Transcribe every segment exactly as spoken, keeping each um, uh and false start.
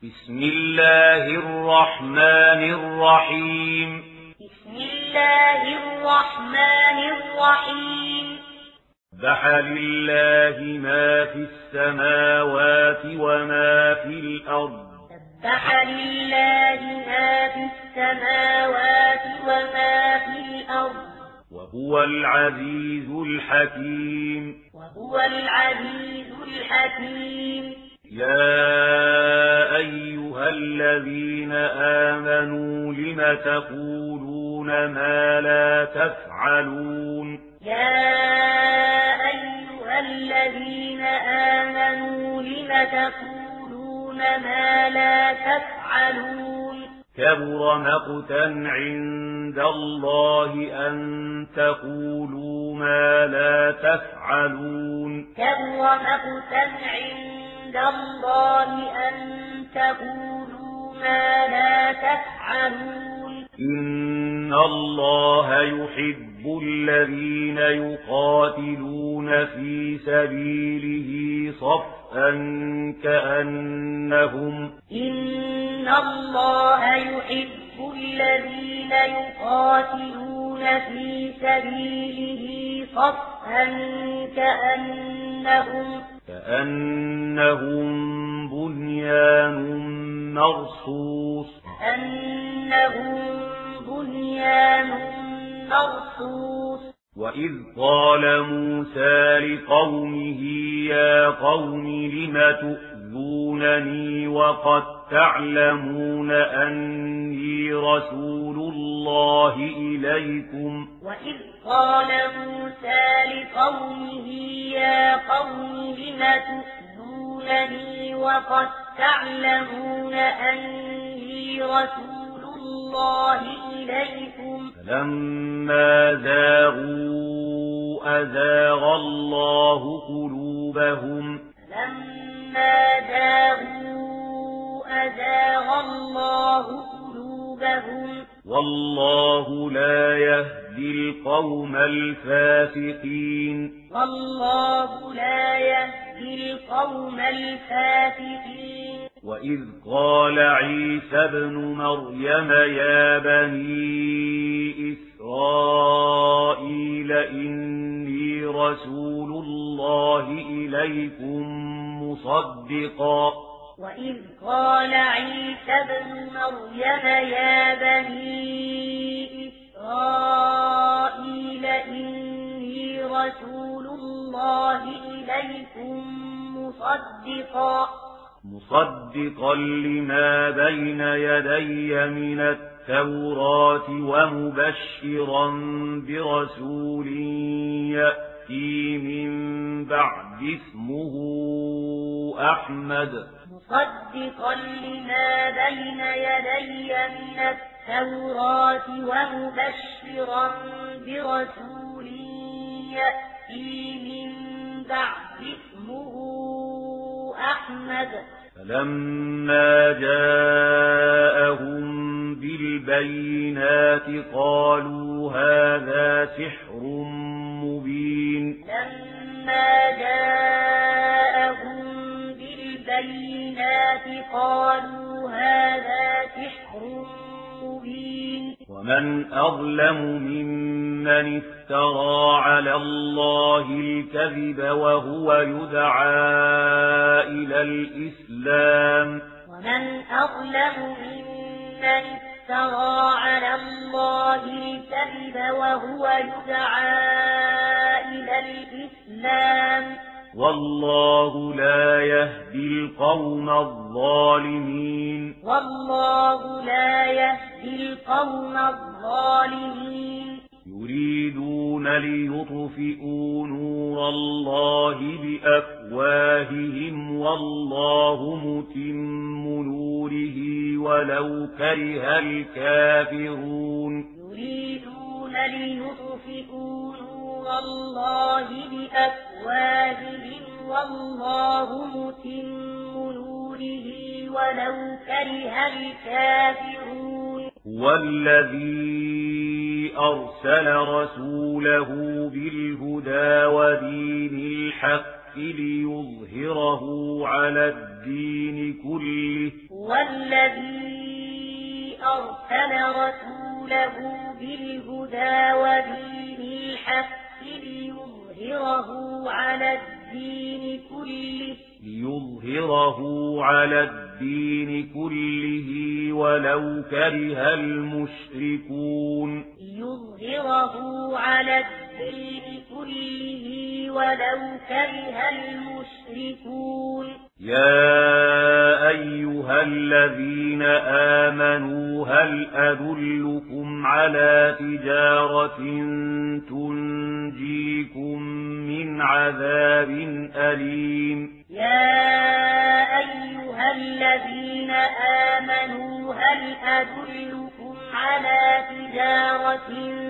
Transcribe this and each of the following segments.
بسم الله الرحمن الرحيم بسم الله الرحمن الرحيم سبح لله ما في السماوات وما في الأرض سبح لله ما في السماوات وما في الأرض وهو العزيز الحكيم وهو العزيز الحكيم يا أيها الذين آمنوا لم تقولون ما لا تفعلون يا أيها الذين آمنوا لم تقولون ما لا تفعلون كبر مقتا عند الله أن تقولوا ما لا تفعلون كبر مقتا عند الله أن تقولوا ما لا تفعلون إن الله يحب الذين يقاتلون في سبيله صفا كأنهم إن الله يحب الذين يقاتلون في سبيله صفا كأنهم كأنهم بنيان مرصوص كأنهم بنيان مرصوص وإذ قال موسى لقومه يا قوم لم تؤذونني وقد تعلمون أني رسول الله إليكم وإذ قال موسى لقومه يا قوم لم تؤذونني وقد تعلمون أني رسول الله إليكم فلما زاغوا أزاغ الله قلوبهم فلما زاغوا أزاغ الله قلوبهم والله لا يهدي القوم الفاسقين والله لا يهدي القوم الفاسقين وإذ قال عيسى ابن مريم يا بني إسرائيل إني رسول الله إليكم مصدقا وإذ قال عيسى ابن مريم يا بني إسرائيل إني رسول الله إليكم مصدقا مصدقا لما بين يدي من التوراة ومبشرا برسول يأتي من بعد اسمه أحمد مصدقا لما بين يدي من التوراة ومبشرا برسول يأتي من بعد اسمه أحمد فلما جاءهم بالبينات قالوا هذا سحر مبين لما جاءهم بالبينات قالوا هذا سحر مبين ومن أظلم ممن افترى على الله الكذب وهو يدعى إلى الإسلام ومن أظلم ممن افترى على الله الكذب وهو يدعى إلى الإسلام والله لا يهدي القوم الظالمين والله لا يهدي القوم الظالمين يريدون ليطفئوا نور الله بأفواههم والله متم نوره ولو كره الكافرون يريدون ليطفئوا نور الله بأفواههم والله متم نوره ولو كره الكافرون هو الذي أرسل رسوله بالهدى ودين الحق ليظهره على الدين كله والذي أرسل رسوله بالهدى ودين الحق ليظهره على الدين كله ليظهره على الدين كله ولو كره المشركون ليظهره على الدين كله ولو كره المشركون يا أيها الذين آمنوا هل أدلكم على تجارة تنجيكم من عذاب أليم يا أيها الذين آمنوا هل أدلكم على تجارة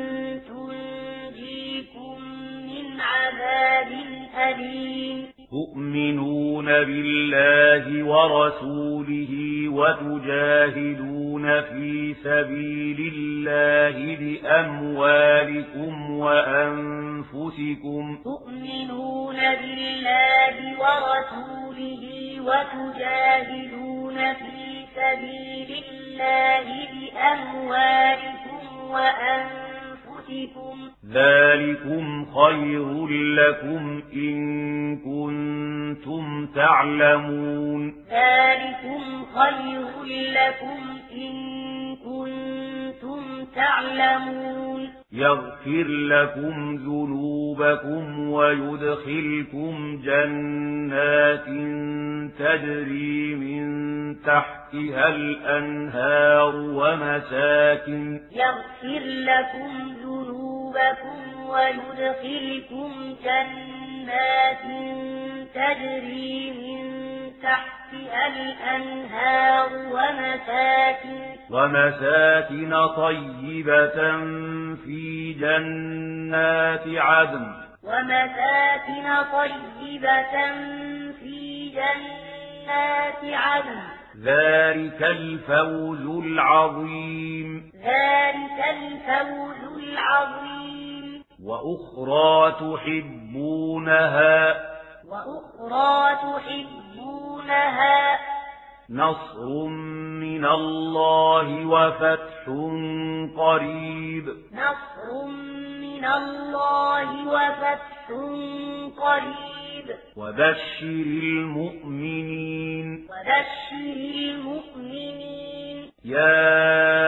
تنجيكم من عذاب أليم تؤمنون بالله ورسوله وتجاهدون في سبيل الله بأموالكم وأنفسكم تؤمنون بالله ورسوله وتجاهدون في سبيل الله بأموالكم وأنفسكم ذلكم خير لكم إن كنتم تعلمون ذلكم خير لكم إن كنتم تعلمون يغفر لكم ذنوبكم ويدخلكم جنات تجري من تحتها الأنهار ومساكن يغفر لكم ذنوبكم ويدخلكم جنات تجري من تحتها الأنهار ومساكن ومساكن طيبة في جنات عدن ومساكن طيبة في جنات عدن ذلك الفوز العظيم ذلك الفوز العظيم وأخرى تحبونها وأخرى تحبونها نصر من الله وفتح قريب نصر من الله وفتح قريب وبشر المؤمنين وبشر المؤمنين يا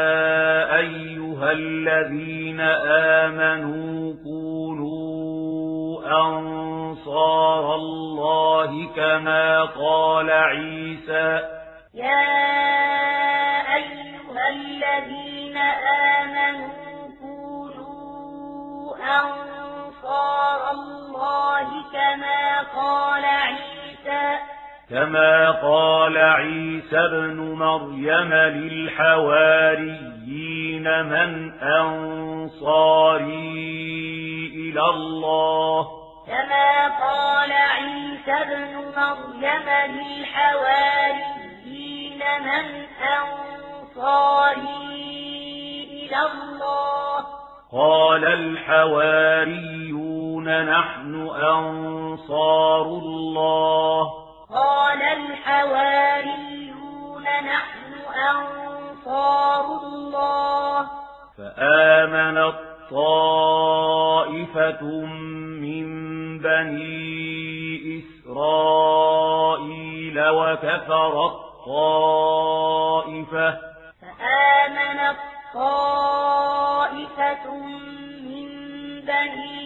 أيها الذين آمنوا كونوا أنصار الله كما قال عيسى يا أيها الذين آمنوا كونوا أنصار الله كما قال عيسى كما قال عيسى ابن مريم للحواريين من أنصاري إلى الله كما قال عيسى ابن مريم للحواريين من أنصاري إلى الله قال الحواريون نحن أنصار الله قال الحواريون نحن أنصار الله فآمنت طائفة من بني إسرائيل وكفرت طائفة فآمنت طائفة من بني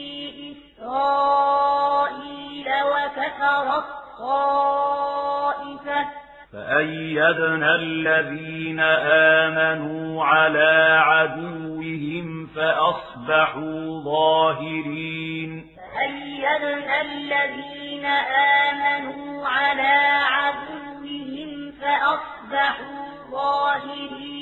إسرائيل وكفرت طائفة فأيدنا الذين آمنوا على عدوهم فأصبحوا ظاهرين فأيدنا الذين آمنوا على عدوهم فأصبحوا ظاهرين